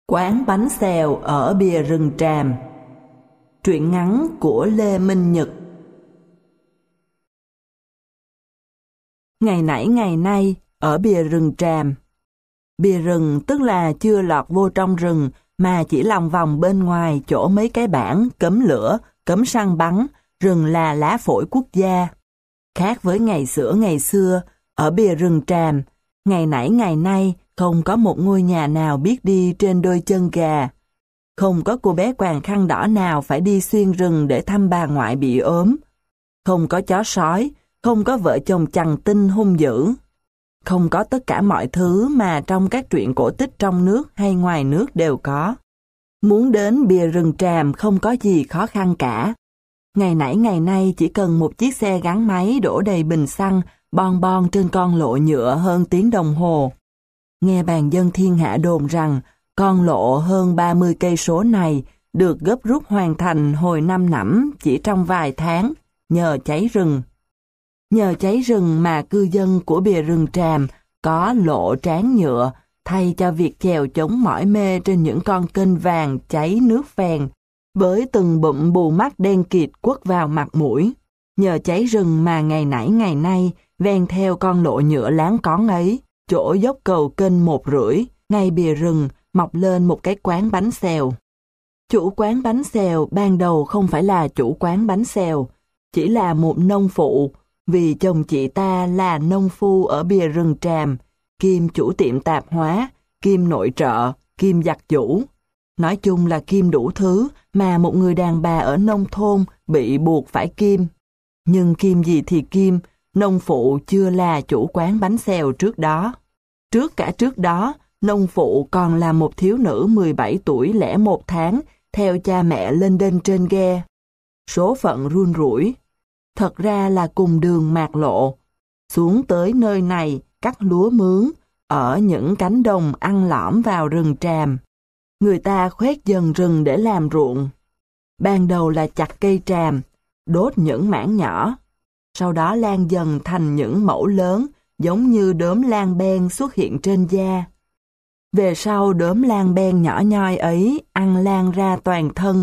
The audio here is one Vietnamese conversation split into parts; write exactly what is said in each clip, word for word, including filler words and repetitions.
Quán bánh xèo ở bìa rừng tràm. Truyện ngắn của Lê Minh Nhật. Ngày nãy ngày nay, ở bìa rừng tràm. Bìa rừng tức là chưa lọt vô trong rừng, mà chỉ lòng vòng bên ngoài chỗ mấy cái bảng cấm lửa, cấm săn bắn, rừng là lá phổi quốc gia. Khác với ngày xưa ngày xưa, ở bìa rừng tràm, ngày nãy ngày nay không có một ngôi nhà nào biết đi trên đôi chân gà. Không có cô bé quàng khăn đỏ nào phải đi xuyên rừng để thăm bà ngoại bị ốm. Không có chó sói, không có vợ chồng chằn tinh hung dữ. Không có tất cả mọi thứ mà trong các truyện cổ tích trong nước hay ngoài nước đều có. Muốn đến bìa rừng tràm không có gì khó khăn cả. Ngày nãy ngày nay chỉ cần một chiếc xe gắn máy đổ đầy bình xăng bon bon trên con lộ nhựa hơn tiếng đồng hồ. Nghe bàn dân thiên hạ đồn rằng con lộ hơn ba mươi cây số này được gấp rút hoàn thành hồi năm nẫm chỉ trong vài tháng nhờ cháy rừng. Nhờ cháy rừng mà cư dân của bìa rừng tràm có lộ tráng nhựa thay cho việc chèo chống mỏi mê trên những con kênh vàng cháy nước phèn với từng bụm bù mắt đen kịt quất vào mặt mũi. Nhờ cháy rừng mà ngày nãy ngày nay ven theo con lộ nhựa láng cón ấy, chỗ dốc cầu kênh một rưỡi, ngay bìa rừng mọc lên một cái quán bánh xèo. Chủ quán bánh xèo ban đầu không phải là chủ quán bánh xèo, chỉ là một nông phụ, vì chồng chị ta là nông phu ở bìa rừng tràm, kiêm chủ tiệm tạp hóa, kiêm nội trợ, kiêm giặt giũ. Nói chung là kiêm đủ thứ mà một người đàn bà ở nông thôn bị buộc phải kiêm. Nhưng kiêm gì thì kiêm, nông phụ chưa là chủ quán bánh xèo trước đó. Trước cả trước đó, nông phụ còn là một thiếu nữ mười bảy tuổi lẻ một tháng, theo cha mẹ lên đên trên ghe. Số phận run rủi. Thật ra là cùng đường mạt lộ. Xuống tới nơi này, cắt lúa mướn, ở những cánh đồng ăn lõm vào rừng tràm. Người ta khoét dần rừng để làm ruộng. Ban đầu là chặt cây tràm, đốt những mảng nhỏ. Sau đó lan dần thành những mẫu lớn, giống như đốm lan ben xuất hiện trên da. Về sau đốm lan ben nhỏ nhoi ấy ăn lan ra toàn thân.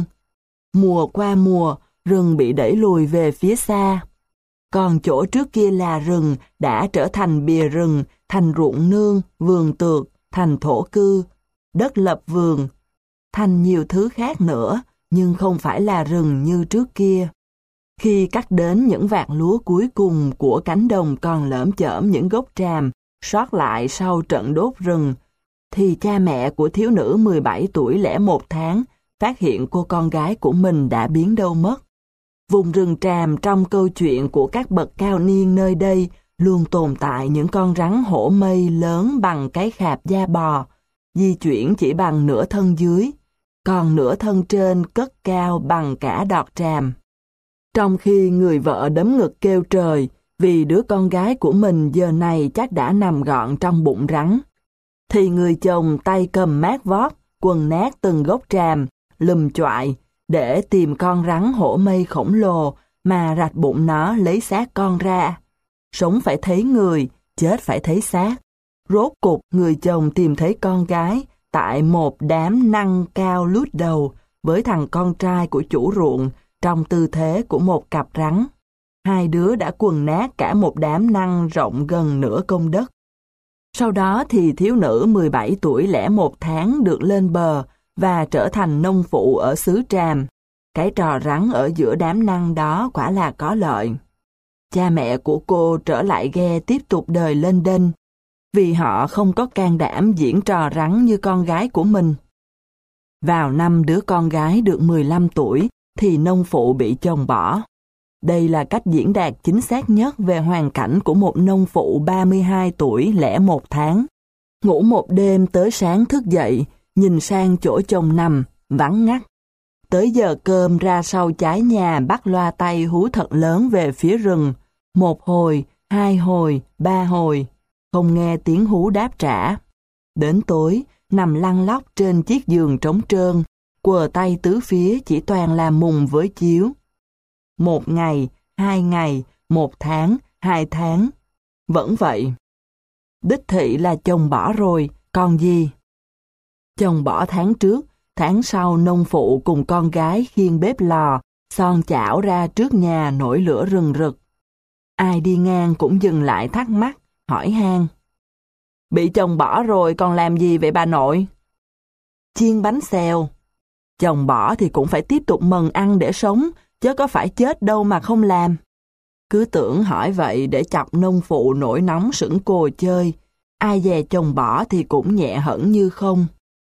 Mùa qua mùa, rừng bị đẩy lùi về phía xa. Còn chỗ trước kia là rừng đã trở thành bìa rừng, thành ruộng nương, vườn tược, thành thổ cư, đất lập vườn, thành nhiều thứ khác nữa, nhưng không phải là rừng như trước kia. Khi cắt đến những vạt lúa cuối cùng của cánh đồng còn lởm chởm những gốc tràm sót lại sau trận đốt rừng, thì cha mẹ của thiếu nữ mười bảy tuổi lẻ một tháng phát hiện cô con gái của mình đã biến đâu mất. Vùng rừng tràm trong câu chuyện của các bậc cao niên nơi đây luôn tồn tại những con rắn hổ mây lớn bằng cái khạp da bò, di chuyển chỉ bằng nửa thân dưới, còn nửa thân trên cất cao bằng cả đọt tràm. Trong khi người vợ đấm ngực kêu trời vì đứa con gái của mình giờ này chắc đã nằm gọn trong bụng rắn, thì người chồng tay cầm mát vót, quần nát từng gốc tràm, lùm choại, để tìm con rắn hổ mây khổng lồ mà rạch bụng nó lấy xác con ra. Sống phải thấy người, chết phải thấy xác. Rốt cục người chồng tìm thấy con gái tại một đám năng cao lút đầu với thằng con trai của chủ ruộng trong tư thế của một cặp rắn. Hai đứa đã quần nát cả một đám năng rộng gần nửa công đất. Sau đó thì thiếu nữ mười bảy tuổi lẻ một tháng được lên bờ và trở thành nông phụ ở xứ Tràm. Cái trò rắn ở giữa đám năng đó quả là có lợi. Cha mẹ của cô trở lại ghe tiếp tục đời lên đên, vì họ không có can đảm diễn trò rắn như con gái của mình. Vào năm đứa con gái được mười lăm tuổi thì nông phụ bị chồng bỏ. Đây là cách diễn đạt chính xác nhất về hoàn cảnh của một nông phụ ba mươi hai tuổi lẻ một tháng. Ngủ một đêm tới sáng thức dậy, nhìn sang chỗ chồng nằm, vắng ngắt. Tới giờ cơm ra sau trái nhà bắt loa tay hú thật lớn về phía rừng. Một hồi, hai hồi, ba hồi, không nghe tiếng hú đáp trả. Đến tối, nằm lăn lóc trên chiếc giường trống trơn, quờ tay tứ phía chỉ toàn là mùng với chiếu. Một ngày, hai ngày, một tháng, hai tháng. Vẫn vậy. Đích thị là chồng bỏ rồi, còn gì? Chồng bỏ tháng trước, tháng sau nông phụ cùng con gái khiêng bếp lò, son chảo ra trước nhà nổi lửa rừng rực. Ai đi ngang cũng dừng lại thắc mắc, hỏi han. Bị chồng bỏ rồi còn làm gì vậy bà nội? Chiên bánh xèo. Chồng bỏ thì cũng phải tiếp tục mần ăn để sống, chứ có phải chết đâu mà không làm. Cứ tưởng hỏi vậy để chọc nông phụ nổi nóng sững cồ chơi. Ai dè chồng bỏ thì cũng nhẹ hẳn như không.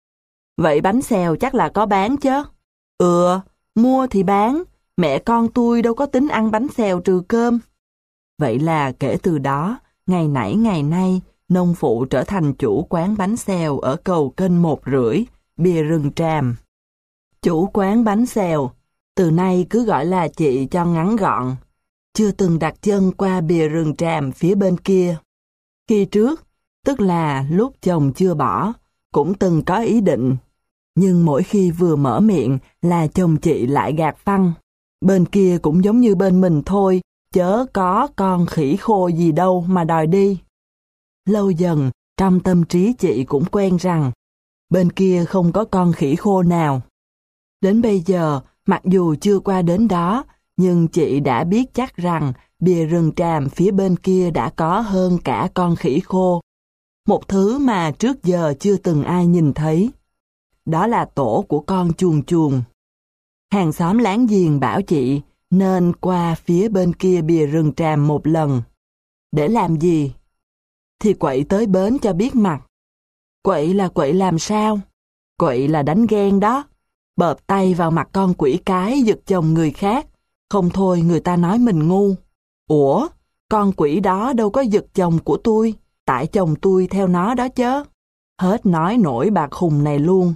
Vậy bánh xèo chắc là có bán chứ? Ừ, mua thì bán. Mẹ con tôi đâu có tính ăn bánh xèo trừ cơm. Vậy là kể từ đó, ngày nãy ngày nay, nông phụ trở thành chủ quán bánh xèo ở cầu kênh một rưỡi, bìa rừng Tràm. Chủ quán bánh xèo, từ nay cứ gọi là chị cho ngắn gọn. Chưa từng đặt chân qua bìa rừng Tràm phía bên kia. Khi trước, tức là lúc chồng chưa bỏ, cũng từng có ý định. Nhưng mỗi khi vừa mở miệng là chồng chị lại gạt phăng. Bên kia cũng giống như bên mình thôi, chớ có con khỉ khô gì đâu mà đòi đi. Lâu dần, trong tâm trí chị cũng quen rằng, bên kia không có con khỉ khô nào. Đến bây giờ, mặc dù chưa qua đến đó, nhưng chị đã biết chắc rằng bìa rừng Tràm phía bên kia đã có hơn cả con khỉ khô. Một thứ mà trước giờ chưa từng ai nhìn thấy. Đó là tổ của con chuồn chuồn. Hàng xóm láng giềng bảo chị nên qua phía bên kia bìa rừng Tràm một lần. Để làm gì? Thì quậy tới bến cho biết mặt. Quậy là quậy làm sao? Quậy là đánh ghen đó. Bợp tay vào mặt con quỷ cái giật chồng người khác. Không thôi người ta nói mình ngu. Ủa, con quỷ đó đâu có giật chồng của tôi. Tại chồng tôi theo nó đó chớ. Hết nói nổi bà khùng này luôn.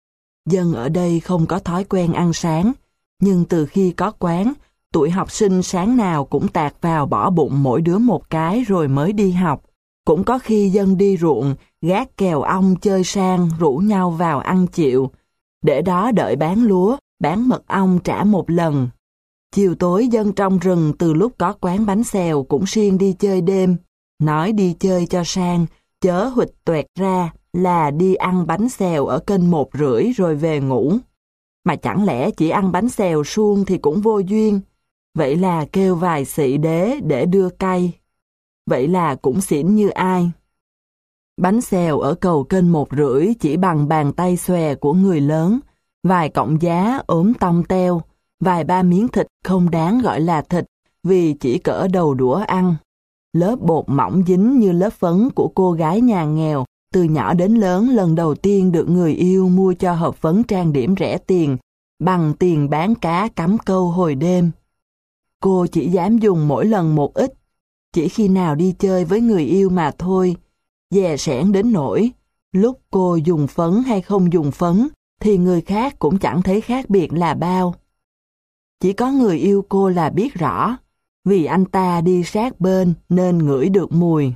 Dân ở đây không có thói quen ăn sáng. Nhưng từ khi có quán, tụi học sinh sáng nào cũng tạt vào bỏ bụng mỗi đứa một cái rồi mới đi học. Cũng có khi dân đi ruộng, gác kèo ong chơi sang rủ nhau vào ăn chịu. Để đó đợi bán lúa, bán mật ong trả một lần. Chiều tối dân trong rừng từ lúc có quán bánh xèo cũng siêng đi chơi đêm. Nói đi chơi cho sang, chớ huỵch toẹt ra là đi ăn bánh xèo ở kênh một rưỡi rồi về ngủ. Mà chẳng lẽ chỉ ăn bánh xèo suông thì cũng vô duyên. Vậy là kêu vài xị đế để đưa cay. Vậy là cũng xỉn như ai. Bánh xèo ở cầu kênh một rưỡi chỉ bằng bàn tay xòe của người lớn, vài cọng giá ốm tông teo, vài ba miếng thịt không đáng gọi là thịt vì chỉ cỡ đầu đũa ăn. Lớp bột mỏng dính như lớp phấn của cô gái nhà nghèo, từ nhỏ đến lớn lần đầu tiên được người yêu mua cho hộp phấn trang điểm rẻ tiền, bằng tiền bán cá cắm câu hồi đêm. Cô chỉ dám dùng mỗi lần một ít, chỉ khi nào đi chơi với người yêu mà thôi, dè sẻn đến nỗi, lúc cô dùng phấn hay không dùng phấn, thì người khác cũng chẳng thấy khác biệt là bao. Chỉ có người yêu cô là biết rõ, vì anh ta đi sát bên nên ngửi được mùi.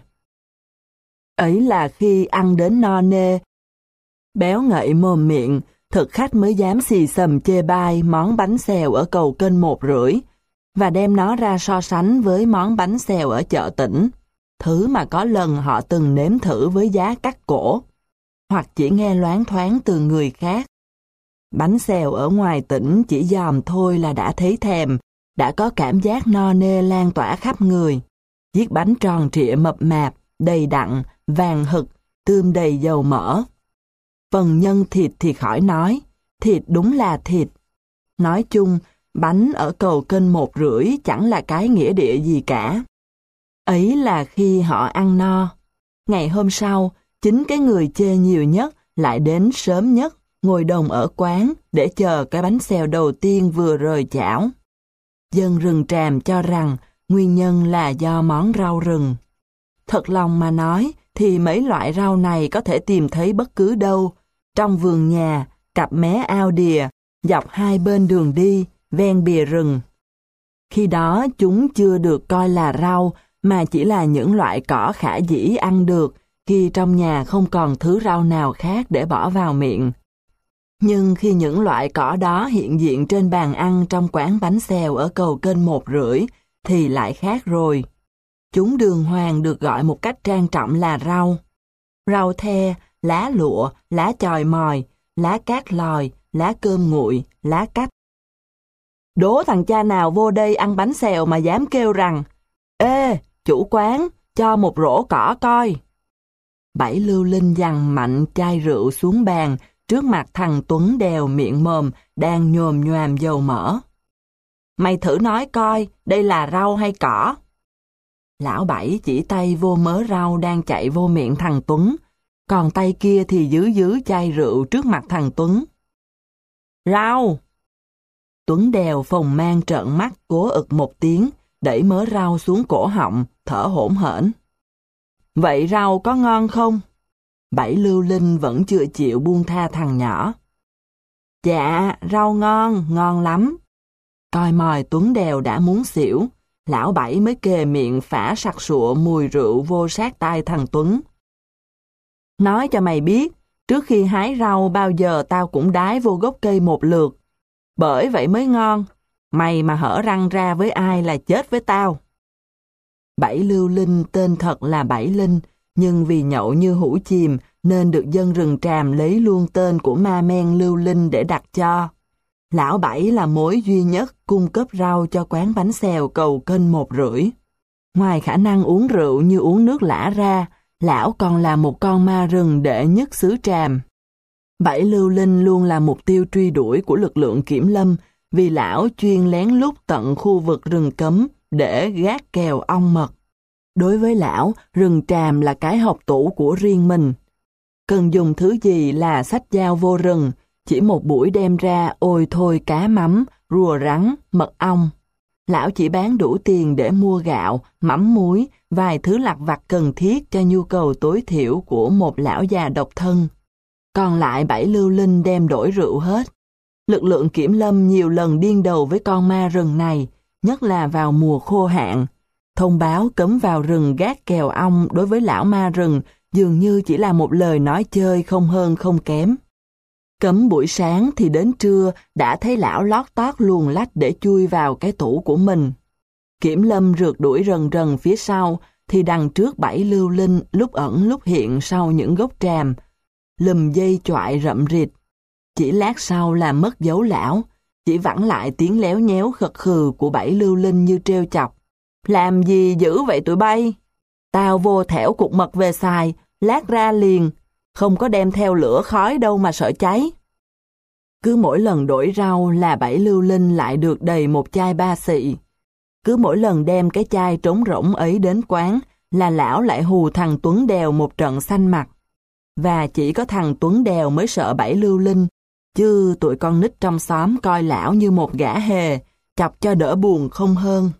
Ấy là khi ăn đến no nê, béo ngậy mồm miệng, thực khách mới dám xì xầm chê bai món bánh xèo ở cầu kênh một rưỡi, và đem nó ra so sánh với món bánh xèo ở chợ tỉnh, thứ mà có lần họ từng nếm thử với giá cắt cổ, hoặc chỉ nghe loáng thoáng từ người khác. Bánh xèo ở ngoài tỉnh chỉ dòm thôi là đã thấy thèm, đã có cảm giác no nê lan tỏa khắp người. Chiếc bánh tròn trịa mập mạp, đầy đặn, vàng hực, tươm đầy dầu mỡ. Phần nhân thịt thì khỏi nói, thịt đúng là thịt. Nói chung, bánh ở cầu kênh một rưỡi chẳng là cái nghĩa địa gì cả. Ấy là khi họ ăn no. Ngày hôm sau, chính cái người chê nhiều nhất lại đến sớm nhất, ngồi đồng ở quán để chờ cái bánh xèo đầu tiên vừa rời chảo. Dân rừng Tràm cho rằng nguyên nhân là do món rau rừng. Thật lòng mà nói thì mấy loại rau này có thể tìm thấy bất cứ đâu, trong vườn nhà, cặp mé ao đìa, dọc hai bên đường đi, ven bìa rừng. Khi đó chúng chưa được coi là rau mà chỉ là những loại cỏ khả dĩ ăn được khi trong nhà không còn thứ rau nào khác để bỏ vào miệng. Nhưng khi những loại cỏ đó hiện diện trên bàn ăn trong quán bánh xèo ở cầu kênh một rưỡi thì lại khác rồi. Chúng đường hoàng được gọi một cách trang trọng là rau. Rau the lá lụa, lá chòi mòi, lá cát lòi, lá cơm nguội, lá cách. Đố thằng cha nào vô đây ăn bánh xèo mà dám kêu rằng: Ê, chủ quán, cho một rổ cỏ coi. Bảy Lưu Linh giằng mạnh chai rượu xuống bàn trước mặt thằng Tuấn đèo miệng mồm đang nhồm nhoàm dầu mỡ. Mày thử nói coi, đây là rau hay cỏ? Lão Bảy chỉ tay vô mớ rau đang chạy vô miệng thằng Tuấn, còn tay kia thì giữ giữ chai rượu trước mặt thằng Tuấn. Rau! Tuấn đèo phồng mang trợn mắt cố ực một tiếng, đẩy mớ rau xuống cổ họng, thở hổn hển. Vậy rau có ngon không? Bảy Lưu Linh vẫn chưa chịu buông tha thằng nhỏ. Dạ, rau ngon, ngon lắm. Coi mòi Tuấn đèo đã muốn xỉu, lão Bảy mới kề miệng phả sặc sụa mùi rượu vô sát tai thằng Tuấn. Nói cho mày biết, trước khi hái rau bao giờ tao cũng đái vô gốc cây một lượt. Bởi vậy mới ngon, mày mà hở răng ra với ai là chết với tao. Bảy Lưu Linh tên thật là Bảy Linh, nhưng vì nhậu như hũ chìm nên được dân rừng Tràm lấy luôn tên của ma men Lưu Linh để đặt cho. Lão Bảy là mối duy nhất cung cấp rau cho quán bánh xèo Cầu Kênh một rưỡi. Ngoài khả năng uống rượu như uống nước lã ra, lão còn là một con ma rừng đệ nhất xứ Tràm. Bảy Lưu Linh luôn là mục tiêu truy đuổi của lực lượng kiểm lâm vì lão chuyên lén lút tận khu vực rừng cấm để gác kèo ong mật. Đối với lão, rừng Tràm là cái hộc tủ của riêng mình. Cần dùng thứ gì là xách dao vô rừng, chỉ một buổi đem ra ôi thôi cá mắm, rùa rắn, mật ong. Lão chỉ bán đủ tiền để mua gạo, mắm muối, vài thứ lặt vặt cần thiết cho nhu cầu tối thiểu của một lão già độc thân. Còn lại Bảy Lưu Linh đem đổi rượu hết. Lực lượng kiểm lâm nhiều lần điên đầu với con ma rừng này, nhất là vào mùa khô hạn. Thông báo cấm vào rừng gác kèo ong đối với lão ma rừng dường như chỉ là một lời nói chơi không hơn không kém. Cấm buổi sáng thì đến trưa đã thấy lão lót tót luồn lách để chui vào cái tủ của mình. Kiểm lâm rượt đuổi rần rần phía sau thì đằng trước Bảy Lưu Linh lúc ẩn lúc hiện sau những gốc tràm, lùm dây choại rậm rịt. Chỉ lát sau là mất dấu lão, chỉ vẳng lại tiếng léo nhéo khật khừ của Bảy Lưu Linh như trêu chọc. Làm gì dữ vậy tụi bay? Tao vô thẻo cục mật về xài, lát ra liền, không có đem theo lửa khói đâu mà sợ cháy. Cứ mỗi lần đổi rau là Bảy Lưu Linh lại được đầy một chai ba xị. Cứ mỗi lần đem cái chai trống rỗng ấy đến quán là lão lại hù thằng Tuấn đèo một trận xanh mặt. Và chỉ có thằng Tuấn đèo mới sợ Bảy Lưu Linh, chứ tụi con nít trong xóm coi lão như một gã hề, chọc cho đỡ buồn không hơn.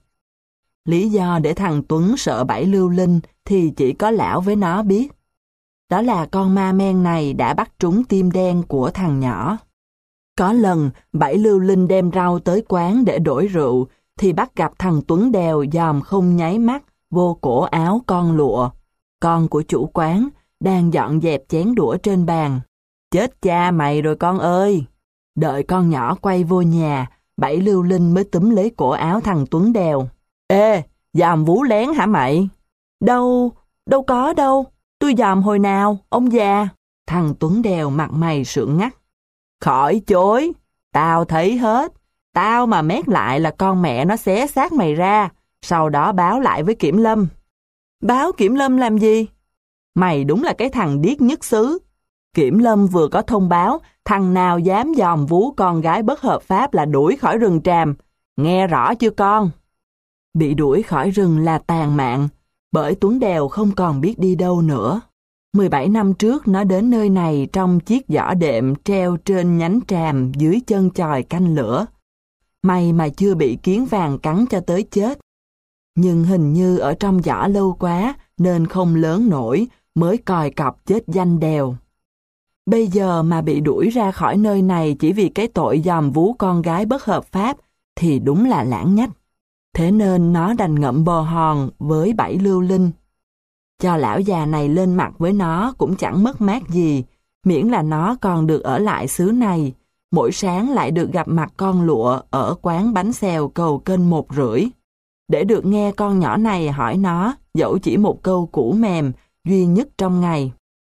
Lý do để thằng Tuấn sợ Bảy Lưu Linh thì chỉ có lão với nó biết. Đó là con ma men này đã bắt trúng tim đen của thằng nhỏ. Có lần Bảy Lưu Linh đem rau tới quán để đổi rượu thì bắt gặp thằng Tuấn đèo dòm không nháy mắt vô cổ áo con lụa, con của chủ quán, đang dọn dẹp chén đũa trên bàn. Chết cha mày rồi con ơi! Đợi con nhỏ quay vô nhà, Bảy Lưu Linh mới túm lấy cổ áo thằng Tuấn đèo. Ê, dòm vú lén hả mày? Đâu, đâu có đâu, tôi dòm hồi nào, ông già. Thằng Tuấn đèo mặt mày sượng ngắt. Khỏi chối, tao thấy hết. Tao mà mét lại là con mẹ nó xé xác mày ra, sau đó báo lại với kiểm lâm. Báo kiểm lâm làm gì? Mày đúng là cái thằng điếc nhất xứ. Kiểm lâm vừa có thông báo, thằng nào dám dòm vú con gái bất hợp pháp là đuổi khỏi rừng Tràm. Nghe rõ chưa con? Bị đuổi khỏi rừng là tàn mạng, bởi Tuấn đèo không còn biết đi đâu nữa. mười bảy năm trước nó đến nơi này trong chiếc giỏ đệm treo trên nhánh tràm dưới chân chòi canh lửa. May mà chưa bị kiến vàng cắn cho tới chết. Nhưng hình như ở trong giỏ lâu quá nên không lớn nổi mới còi cọc chết danh đèo. Bây giờ mà bị đuổi ra khỏi nơi này chỉ vì cái tội dòm vú con gái bất hợp pháp thì đúng là lãng nhách. Thế nên nó đành ngậm bồ hòn với Bảy Lưu Linh. Cho lão già này lên mặt với nó cũng chẳng mất mát gì, miễn là nó còn được ở lại xứ này, mỗi sáng lại được gặp mặt con lụa ở quán bánh xèo Cầu Kênh một rưỡi. Để được nghe con nhỏ này hỏi nó, dẫu chỉ một câu cũ mềm, duy nhất trong ngày.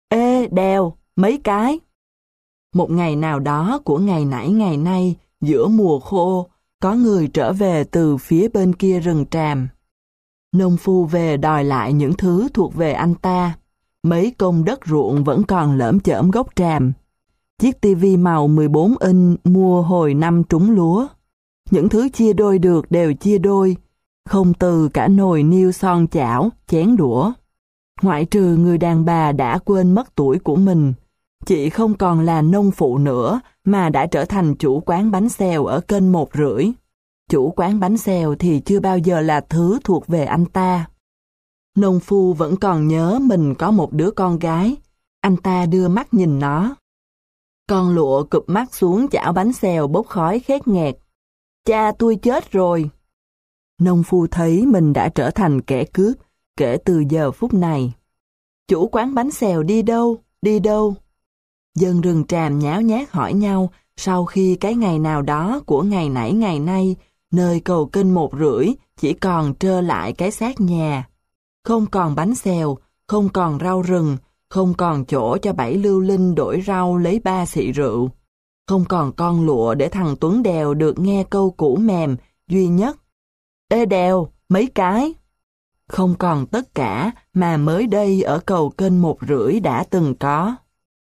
Ê, Đèo, mấy cái. Một ngày nào đó của ngày nãy ngày nay, giữa mùa khô, có người trở về từ phía bên kia rừng tràm. Nông phu về đòi lại những thứ thuộc về anh ta. Mấy công đất ruộng vẫn còn lởm chởm gốc tràm. Chiếc tivi màu mười bốn inch mua hồi năm trúng lúa. Những thứ chia đôi được đều chia đôi, không từ cả nồi niêu son chảo, chén đũa. Ngoại trừ người đàn bà đã quên mất tuổi của mình, chị không còn là nông phụ nữa mà đã trở thành chủ quán bánh xèo ở kênh một rưỡi. Chủ quán bánh xèo thì chưa bao giờ là thứ thuộc về anh ta. Nông phu vẫn còn nhớ mình có một đứa con gái. Anh ta đưa mắt nhìn nó. Con lụa cụp mắt xuống chảo bánh xèo bốc khói khét nghẹt. Cha tôi chết rồi. Nông phu thấy mình đã trở thành kẻ cướp kể từ giờ phút này. Chủ quán bánh xèo đi đâu, đi đâu? Dân rừng tràm nháo nhác hỏi nhau sau khi cái ngày nào đó của ngày nãy ngày nay, nơi cầu kênh một rưỡi chỉ còn trơ lại cái xác nhà. Không còn bánh xèo, không còn rau rừng, không còn chỗ cho bảy lưu linh đổi rau lấy ba xị rượu. Không còn con lụa để thằng Tuấn Đèo được nghe câu cũ mềm, duy nhất. Ê Đèo, mấy cái. Không còn tất cả mà mới đây ở cầu kênh một rưỡi đã từng có.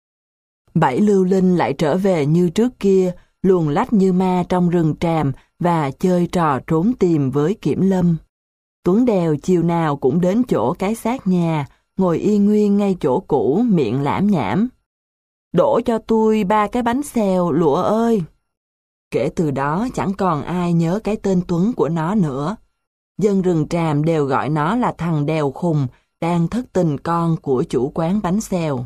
Bảy lưu linh lại trở về như trước kia, luồn lách như ma trong rừng tràm và chơi trò trốn tìm với Kiểm Lâm. Tuấn Đèo chiều nào cũng đến chỗ cái xác nhà, ngồi yên nguyên ngay chỗ cũ, miệng lảm nhảm. Đổ cho tôi ba cái bánh xèo, Lụa ơi. Kể từ đó chẳng còn ai nhớ cái tên Tuấn của nó nữa. Dân rừng tràm đều gọi nó là thằng Đèo khùng đang thất tình con của chủ quán bánh xèo.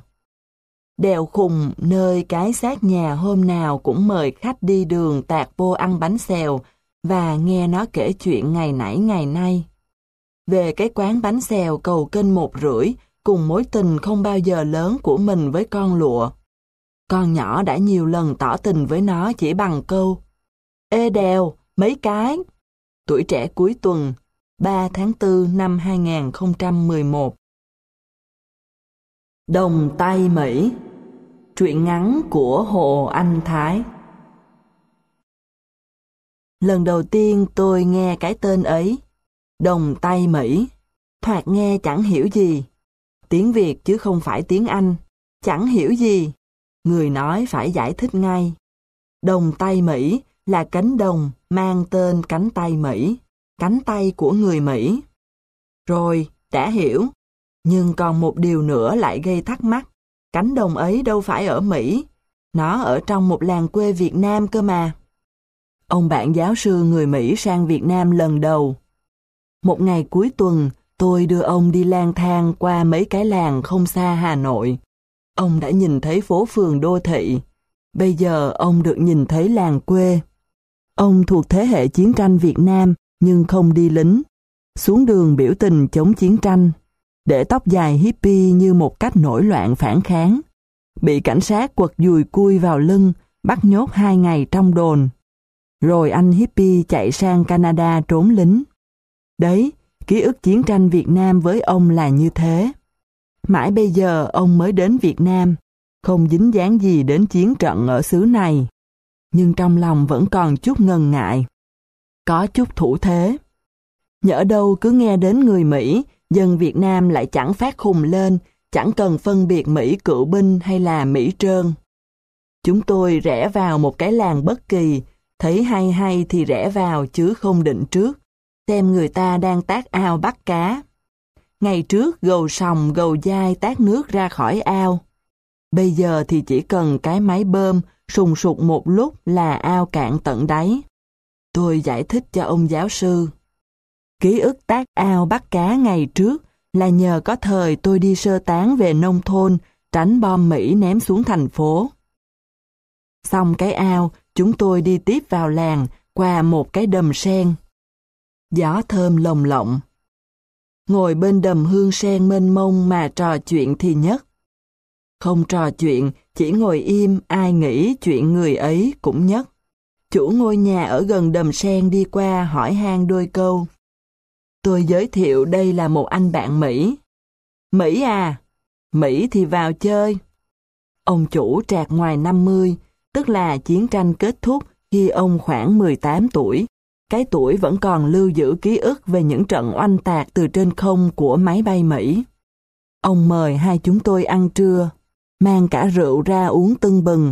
Đèo khùng nơi cái xác nhà hôm nào cũng mời khách đi đường tạt vô ăn bánh xèo và nghe nó kể chuyện ngày nãy ngày nay. Về cái quán bánh xèo cầu kênh một rưỡi cùng mối tình không bao giờ lớn của mình với con lụa. Con nhỏ đã nhiều lần tỏ tình với nó chỉ bằng câu Ê Đèo, mấy cái. Tuổi trẻ cuối tuần, ba tháng tư năm hai nghìn không trăm mười một. Đồng Tây Mỹ. Truyện ngắn của Hồ Anh Thái. Lần đầu tiên tôi nghe cái tên ấy, Đồng Tây Mỹ, thoạt nghe chẳng hiểu gì. Tiếng Việt chứ không phải tiếng Anh, chẳng hiểu gì. Người nói phải giải thích ngay. Đồng Tây Mỹ là cánh đồng mang tên cánh tay Mỹ, cánh tay của người Mỹ. Rồi, đã hiểu. Nhưng còn một điều nữa lại gây thắc mắc. Cánh đồng ấy đâu phải ở Mỹ, nó ở trong một làng quê Việt Nam cơ mà. Ông bạn giáo sư người Mỹ sang Việt Nam lần đầu. Một ngày cuối tuần, tôi đưa ông đi lang thang qua mấy cái làng không xa Hà Nội. Ông đã nhìn thấy phố phường đô thị. Bây giờ ông được nhìn thấy làng quê. Ông thuộc thế hệ chiến tranh Việt Nam nhưng không đi lính. Xuống đường biểu tình chống chiến tranh. Để tóc dài hippie như một cách nổi loạn phản kháng. Bị cảnh sát quật dùi cui vào lưng, bắt nhốt hai ngày trong đồn. Rồi anh hippie chạy sang Canada trốn lính. Đấy, ký ức chiến tranh Việt Nam với ông là như thế. Mãi bây giờ ông mới đến Việt Nam, không dính dáng gì đến chiến trận ở xứ này. Nhưng trong lòng vẫn còn chút ngần ngại. Có chút thủ thế. Nhỡ đâu cứ nghe đến người Mỹ, dân Việt Nam lại chẳng phát khùng lên, chẳng cần phân biệt Mỹ cựu binh hay là Mỹ trơn. Chúng tôi rẽ vào một cái làng bất kỳ, thấy hay hay thì rẽ vào chứ không định trước, xem người ta đang tát ao bắt cá. Ngày trước gầu sòng gầu dai tát nước ra khỏi ao. Bây giờ thì chỉ cần cái máy bơm sùng sục một lúc là ao cạn tận đáy. Tôi giải thích cho ông giáo sư. Ký ức tát ao bắt cá ngày trước là nhờ có thời tôi đi sơ tán về nông thôn, tránh bom Mỹ ném xuống thành phố. Xong cái ao, chúng tôi đi tiếp vào làng qua một cái đầm sen. Gió thơm lồng lộng. Ngồi bên đầm hương sen mênh mông mà trò chuyện thì nhất. Không trò chuyện, chỉ ngồi im ai nghĩ chuyện người ấy cũng nhất. Chủ ngôi nhà ở gần đầm sen đi qua hỏi han đôi câu. Tôi giới thiệu đây là một anh bạn Mỹ. Mỹ à? Mỹ thì vào chơi. Ông chủ trạc ngoài năm mươi, tức là chiến tranh kết thúc khi ông khoảng mười tám tuổi. Cái tuổi vẫn còn lưu giữ ký ức về những trận oanh tạc từ trên không của máy bay Mỹ. Ông mời hai chúng tôi ăn trưa, mang cả rượu ra uống tưng bừng.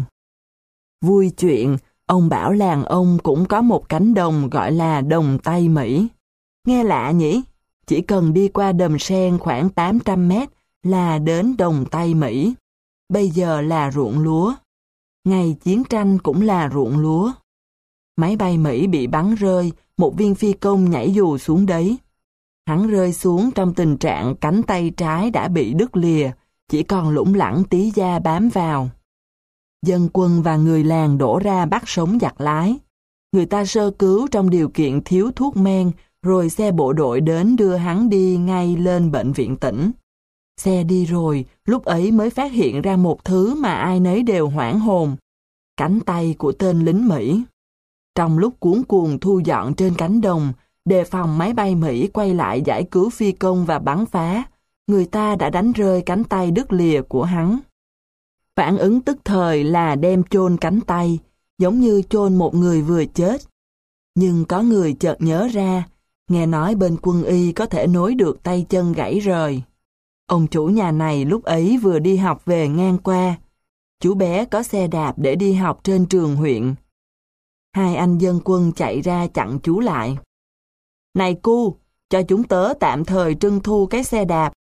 Vui chuyện, ông bảo làng ông cũng có một cánh đồng gọi là Đồng Tây Mỹ. Nghe lạ nhỉ? Chỉ cần đi qua đầm sen khoảng tám trăm mét là đến Đồng Tây Mỹ. Bây giờ là ruộng lúa. Ngày chiến tranh cũng là ruộng lúa. Máy bay Mỹ bị bắn rơi, một viên phi công nhảy dù xuống đấy. Hắn rơi xuống trong tình trạng cánh tay trái đã bị đứt lìa, chỉ còn lủng lẳng tí da bám vào. Dân quân và người làng đổ ra bắt sống giặc lái. Người ta sơ cứu trong điều kiện thiếu thuốc men, rồi xe bộ đội đến đưa hắn đi ngay lên bệnh viện tỉnh. Xe đi rồi, lúc ấy mới phát hiện ra một thứ mà ai nấy đều hoảng hồn. Cánh tay của tên lính Mỹ. Trong lúc cuống cuồng thu dọn trên cánh đồng, đề phòng máy bay Mỹ quay lại giải cứu phi công và bắn phá, người ta đã đánh rơi cánh tay đứt lìa của hắn. Phản ứng tức thời là đem chôn cánh tay, giống như chôn một người vừa chết. Nhưng có người chợt nhớ ra, nghe nói bên quân y có thể nối được tay chân gãy rời. Ông chủ nhà này lúc ấy vừa đi học về ngang qua. Chú bé có xe đạp để đi học trên trường huyện. Hai anh dân quân chạy ra chặn chú lại. Này cu, cho chúng tớ tạm thời trưng thu cái xe đạp.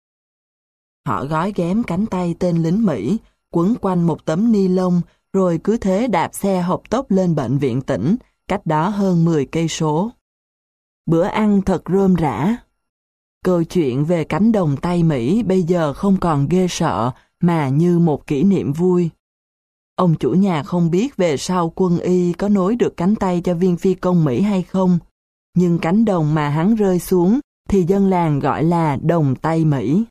Họ gói ghém cánh tay tên lính Mỹ, quấn quanh một tấm ni lông, rồi cứ thế đạp xe hộc tốc lên bệnh viện tỉnh, cách đó hơn mười cây số. Bữa ăn thật rôm rã. Câu chuyện về cánh đồng Tây Mỹ bây giờ không còn ghê sợ mà như một kỷ niệm vui. Ông chủ nhà không biết về sau quân y có nối được cánh tay cho viên phi công Mỹ hay không, nhưng cánh đồng mà hắn rơi xuống thì dân làng gọi là Đồng Tây Mỹ.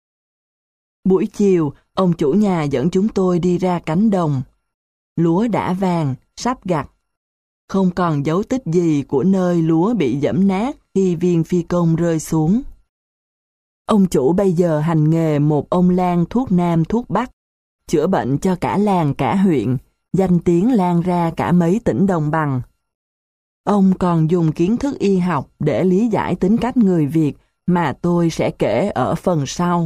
Buổi chiều, ông chủ nhà dẫn chúng tôi đi ra cánh đồng. Lúa đã vàng, sắp gặt. Không còn dấu tích gì của nơi lúa bị giẫm nát khi viên phi công rơi xuống. Ông chủ bây giờ hành nghề một ông lang thuốc Nam thuốc Bắc, chữa bệnh cho cả làng cả huyện, danh tiếng lan ra cả mấy tỉnh đồng bằng. Ông còn dùng kiến thức y học để lý giải tính cách người Việt mà tôi sẽ kể ở phần sau.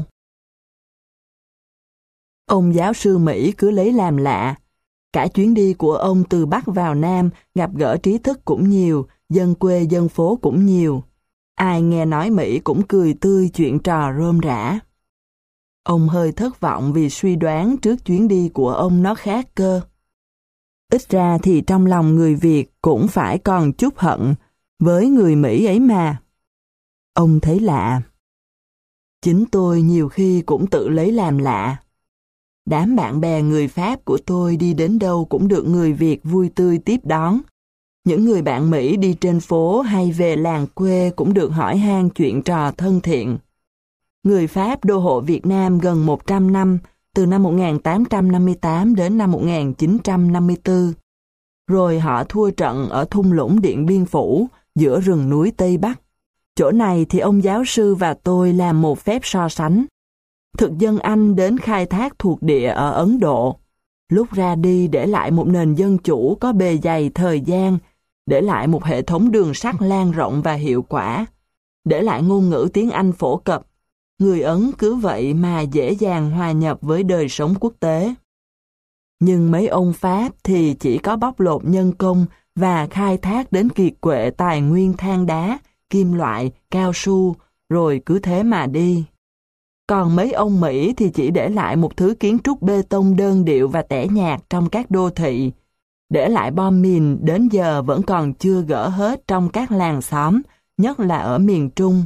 Ông giáo sư Mỹ cứ lấy làm lạ. Cả chuyến đi của ông từ Bắc vào Nam gặp gỡ trí thức cũng nhiều, dân quê dân phố cũng nhiều. Ai nghe nói Mỹ cũng cười tươi chuyện trò rôm rã. Ông hơi thất vọng vì suy đoán trước chuyến đi của ông nó khác cơ. Ít ra thì trong lòng người Việt cũng phải còn chút hận với người Mỹ ấy mà. Ông thấy lạ. Chính tôi nhiều khi cũng tự lấy làm lạ. Đám bạn bè người Pháp của tôi đi đến đâu cũng được người Việt vui tươi tiếp đón. Những người bạn Mỹ đi trên phố hay về làng quê cũng được hỏi han chuyện trò thân thiện. Người Pháp đô hộ Việt Nam gần một trăm năm, từ năm một nghìn tám trăm năm mươi tám đến năm một nghìn chín trăm năm mươi tư. Rồi họ thua trận ở thung lũng Điện Biên Phủ, giữa rừng núi Tây Bắc. Chỗ này thì ông giáo sư và tôi làm một phép so sánh. Thực dân Anh đến khai thác thuộc địa ở Ấn Độ. Lúc ra đi để lại một nền dân chủ có bề dày thời gian, để lại một hệ thống đường sắt lan rộng và hiệu quả, để lại ngôn ngữ tiếng Anh phổ cập. Người Ấn cứ vậy mà dễ dàng hòa nhập với đời sống quốc tế. Nhưng mấy ông Pháp thì chỉ có bóc lột nhân công và khai thác đến kiệt quệ tài nguyên than đá, kim loại, cao su, rồi cứ thế mà đi. Còn mấy ông Mỹ thì chỉ để lại một thứ kiến trúc bê tông đơn điệu và tẻ nhạt trong các đô thị, để lại bom mìn đến giờ vẫn còn chưa gỡ hết trong các làng xóm, nhất là ở miền Trung.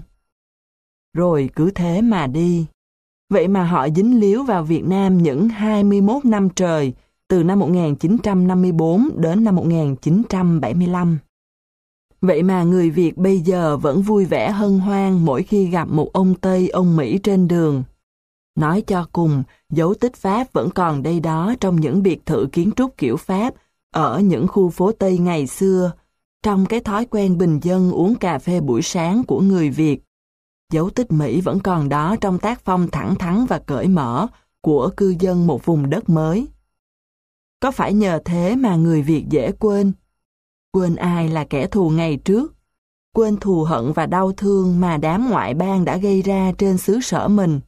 Rồi cứ thế mà đi. Vậy mà họ dính líu vào Việt Nam những hai mươi mốt năm trời, từ năm một nghìn chín trăm năm mươi tư đến năm một nghìn chín trăm bảy mươi lăm. Vậy mà người Việt bây giờ vẫn vui vẻ hân hoan mỗi khi gặp một ông Tây, ông Mỹ trên đường. Nói cho cùng, dấu tích Pháp vẫn còn đây đó trong những biệt thự kiến trúc kiểu Pháp, ở những khu phố Tây ngày xưa, trong cái thói quen bình dân uống cà phê buổi sáng của người Việt. Dấu tích Mỹ vẫn còn đó trong tác phong thẳng thắn và cởi mở, của cư dân một vùng đất mới. Có phải nhờ thế mà người Việt dễ quên? Quên ai là kẻ thù ngày trước? Quên thù hận và đau thương mà đám ngoại bang đã gây ra trên xứ sở mình.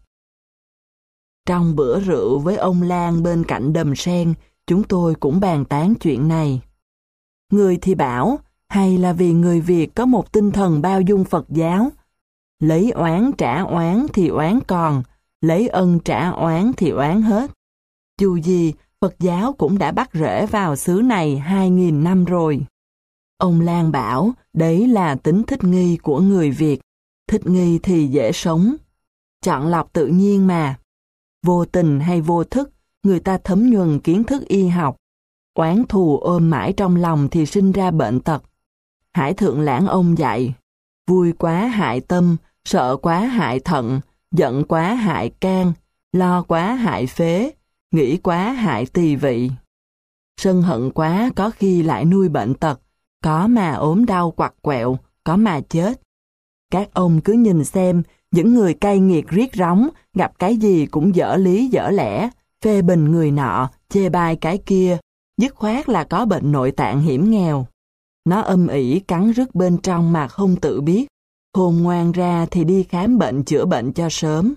Trong bữa rượu với ông Lan bên cạnh đầm sen, chúng tôi cũng bàn tán chuyện này. Người thì bảo, hay là vì người Việt có một tinh thần bao dung Phật giáo, lấy oán trả oán thì oán còn, lấy ân trả oán thì oán hết. Dù gì, Phật giáo cũng đã bắt rễ vào xứ này hai nghìn năm rồi. Ông Lan bảo, đấy là tính thích nghi của người Việt. Thích nghi thì dễ sống. Chọn lọc tự nhiên mà. Vô tình hay vô thức, người ta thấm nhuần kiến thức y học. Oán thù ôm mãi trong lòng thì sinh ra bệnh tật. Hải Thượng Lãng ông dạy, vui quá hại tâm, sợ quá hại thận, giận quá hại can, lo quá hại phế, nghĩ quá hại tỳ vị. Sân hận quá có khi lại nuôi bệnh tật, có mà ốm đau quặt quẹo, có mà chết. Các ông cứ nhìn xem, những người cay nghiệt riết róng, gặp cái gì cũng dở lý dở lẽ, phê bình người nọ, chê bai cái kia, dứt khoát là có bệnh nội tạng hiểm nghèo. Nó âm ỉ cắn rứt bên trong mà không tự biết, khôn ngoan ra thì đi khám bệnh chữa bệnh cho sớm.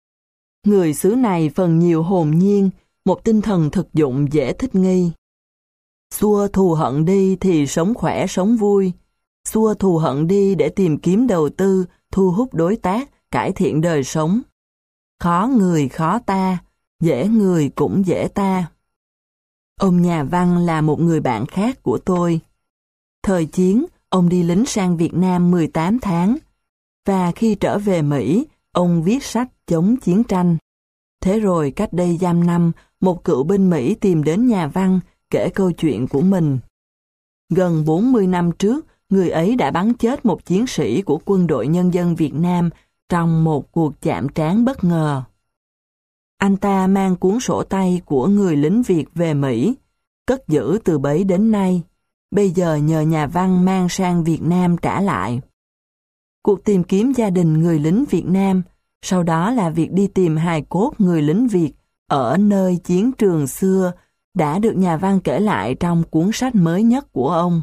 Người xứ này phần nhiều hồn nhiên, một tinh thần thực dụng dễ thích nghi. Xua thù hận đi thì sống khỏe sống vui, xua thù hận đi để tìm kiếm đầu tư, thu hút đối tác, cải thiện đời sống. Khó người khó ta, dễ người cũng dễ ta. Ông nhà văn là một người bạn khác của tôi. Thời chiến, ông đi lính sang Việt Nam mười tám tháng, và khi trở về Mỹ, ông viết sách chống chiến tranh. Thế rồi cách đây dăm năm, một cựu binh Mỹ tìm đến nhà văn, kể câu chuyện của mình. Gần bốn mươi năm trước, người ấy đã bắn chết một chiến sĩ của Quân đội Nhân dân Việt Nam trong một cuộc chạm trán bất ngờ. Anh ta mang cuốn sổ tay của người lính Việt về Mỹ, cất giữ từ bấy đến nay, bây giờ nhờ nhà văn mang sang Việt Nam trả lại. Cuộc tìm kiếm gia đình người lính Việt Nam, sau đó là việc đi tìm hài cốt người lính Việt ở nơi chiến trường xưa, đã được nhà văn kể lại trong cuốn sách mới nhất của ông.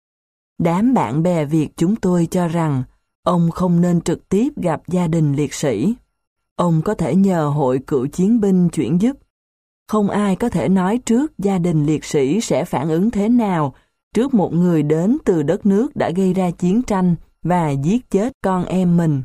Đám bạn bè Việt chúng tôi cho rằng ông không nên trực tiếp gặp gia đình liệt sĩ. Ông có thể nhờ hội cựu chiến binh chuyển giúp. Không ai có thể nói trước gia đình liệt sĩ sẽ phản ứng thế nào trước một người đến từ đất nước đã gây ra chiến tranh và giết chết con em mình.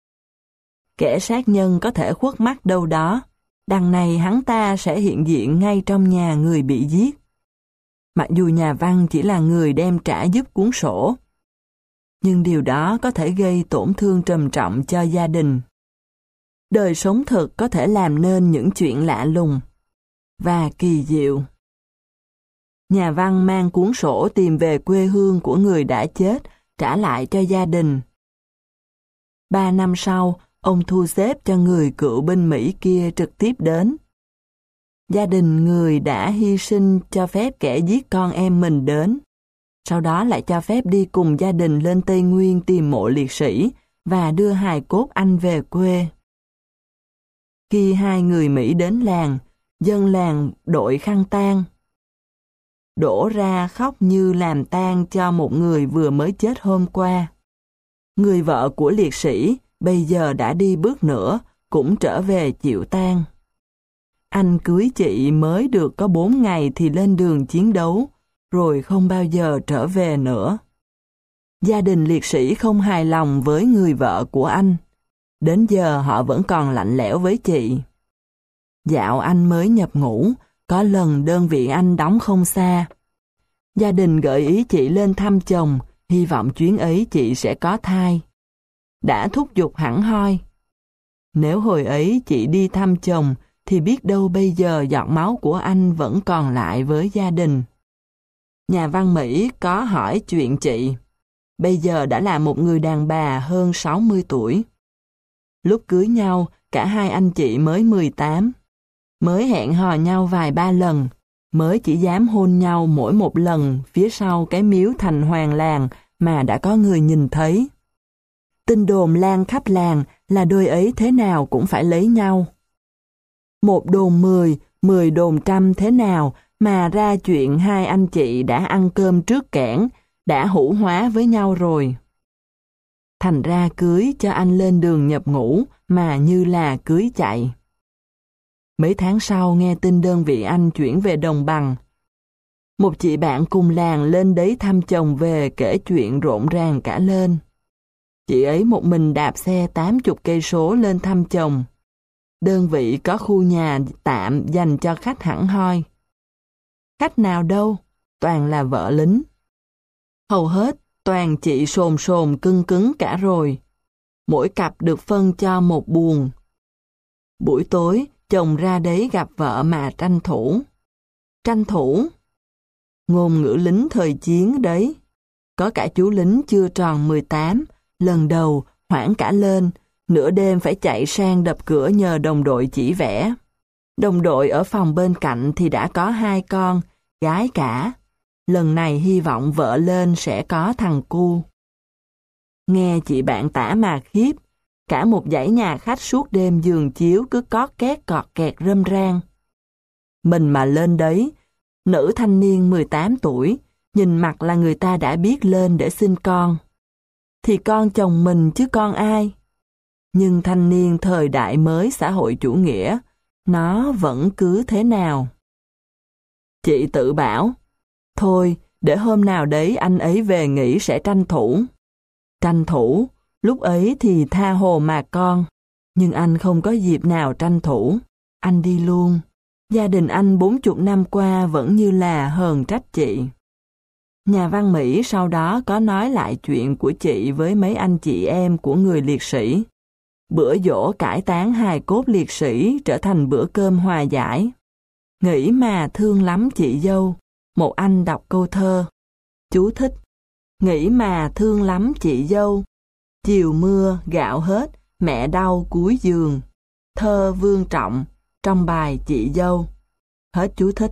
Kẻ sát nhân có thể khuất mắt đâu đó, đằng này hắn ta sẽ hiện diện ngay trong nhà người bị giết. Mặc dù nhà văn chỉ là người đem trả giúp cuốn sổ, nhưng điều đó có thể gây tổn thương trầm trọng cho gia đình. Đời sống thực có thể làm nên những chuyện lạ lùng và kỳ diệu. Nhà văn mang cuốn sổ tìm về quê hương của người đã chết, trả lại cho gia đình. Ba năm sau, ông thu xếp cho người cựu binh Mỹ kia trực tiếp đến. Gia đình người đã hy sinh cho phép kẻ giết con em mình đến. Sau đó lại cho phép đi cùng gia đình lên Tây Nguyên tìm mộ liệt sĩ và đưa hài cốt anh về quê. Khi hai người Mỹ đến làng, dân làng đội khăn tang, đổ ra khóc như làm tang cho một người vừa mới chết hôm qua. Người vợ của liệt sĩ bây giờ đã đi bước nữa, cũng trở về chịu tang. Anh cưới chị mới được có bốn ngày thì lên đường chiến đấu, rồi không bao giờ trở về nữa. Gia đình liệt sĩ không hài lòng với người vợ của anh. Đến giờ họ vẫn còn lạnh lẽo với chị. Dạo anh mới nhập ngũ, có lần đơn vị anh đóng không xa. Gia đình gợi ý chị lên thăm chồng, hy vọng chuyến ấy chị sẽ có thai. Đã thúc giục hẳn hoi. Nếu hồi ấy chị đi thăm chồng, thì biết đâu bây giờ giọt máu của anh vẫn còn lại với gia đình. Nhà văn Mỹ có hỏi chuyện chị. Bây giờ đã là một người đàn bà hơn sáu mươi tuổi. Lúc cưới nhau, cả hai anh chị mới mười tám. Mới hẹn hò nhau vài ba lần, mới chỉ dám hôn nhau mỗi một lần phía sau cái miếu thành hoàng làng mà đã có người nhìn thấy. Tin đồn lan khắp làng là đôi ấy thế nào cũng phải lấy nhau. Một đồn mười, mười đồn trăm thế nào mà ra chuyện hai anh chị đã ăn cơm trước kẽn, đã hữu hóa với nhau rồi. Thành ra cưới cho anh lên đường nhập ngũ mà như là cưới chạy. Mấy tháng sau nghe tin đơn vị anh chuyển về Đồng Bằng. Một chị bạn cùng làng lên đấy thăm chồng về kể chuyện rộn ràng cả lên. Chị ấy một mình đạp xe tám chục cây số lên thăm chồng. Đơn vị có khu nhà tạm dành cho khách hẳn hoi. Khách nào đâu, toàn là vợ lính. Hầu hết toàn chị sồn sồn cưng cứng cả rồi. Mỗi cặp được phân cho một buồng. Buổi tối, chồng ra đấy gặp vợ mà tranh thủ. Tranh thủ? Ngôn ngữ lính thời chiến đấy. Có cả chú lính chưa tròn mười tám, lần đầu hoảng cả lên, nửa đêm phải chạy sang đập cửa nhờ đồng đội chỉ vẽ. Đồng đội ở phòng bên cạnh thì đã có hai con, gái cả. Lần này hy vọng vợ lên sẽ có thằng cu. Nghe chị bạn tả mà khiếp, cả một dãy nhà khách suốt đêm giường chiếu cứ cót két cọt kẹt râm ran. Mình mà lên đấy, nữ thanh niên mười tám tuổi, nhìn mặt là người ta đã biết lên để sinh con. Thì con chồng mình chứ con ai? Nhưng thanh niên thời đại mới xã hội chủ nghĩa, nó vẫn cứ thế nào. Chị tự bảo, thôi để hôm nào đấy anh ấy về nghỉ sẽ tranh thủ. Tranh thủ, lúc ấy thì tha hồ mà con. Nhưng anh không có dịp nào tranh thủ, anh đi luôn. Gia đình anh bốn chục năm qua vẫn như là hờn trách chị. Nhà văn Mỹ sau đó có nói lại chuyện của chị với mấy anh chị em của người liệt sĩ. Bữa giỗ cải táng hài cốt liệt sĩ trở thành bữa cơm hòa giải. Nghĩ mà thương lắm chị dâu, một anh đọc câu thơ. Chú thích. Nghĩ mà thương lắm chị dâu, chiều mưa gạo hết, mẹ đau cuối giường. Thơ Vương Trọng, trong bài chị dâu. Hết chú thích.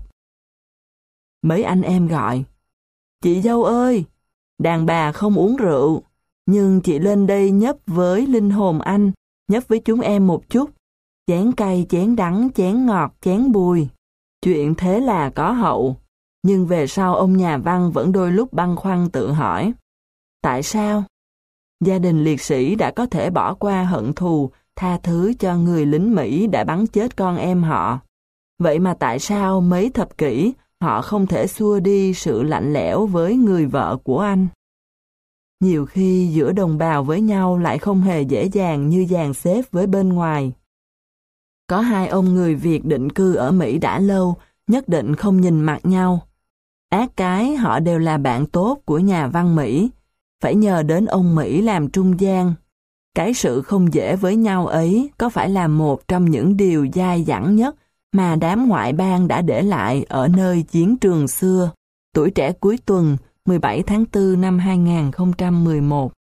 Mấy anh em gọi, chị dâu ơi, đàn bà không uống rượu, nhưng chị lên đây nhấp với linh hồn anh, nhấp với chúng em một chút. Chén cay, chén đắng, chén ngọt, chén bùi. Chuyện thế là có hậu. Nhưng về sau ông nhà văn vẫn đôi lúc băn khoăn tự hỏi. Tại sao? Gia đình liệt sĩ đã có thể bỏ qua hận thù, tha thứ cho người lính Mỹ đã bắn chết con em họ. Vậy mà tại sao mấy thập kỷ họ không thể xua đi sự lạnh lẽo với người vợ của anh? Nhiều khi giữa đồng bào với nhau lại không hề dễ dàng như dàn xếp với bên ngoài. Có hai ông người Việt định cư ở Mỹ đã lâu, nhất định không nhìn mặt nhau. Ác cái họ đều là bạn tốt của nhà văn Mỹ, phải nhờ đến ông Mỹ làm trung gian. Cái sự không dễ với nhau ấy có phải là một trong những điều dai dẳng nhất mà đám ngoại bang đã để lại ở nơi chiến trường xưa. Tuổi trẻ cuối tuần, mười bảy tháng tư năm hai nghìn không trăm mười một.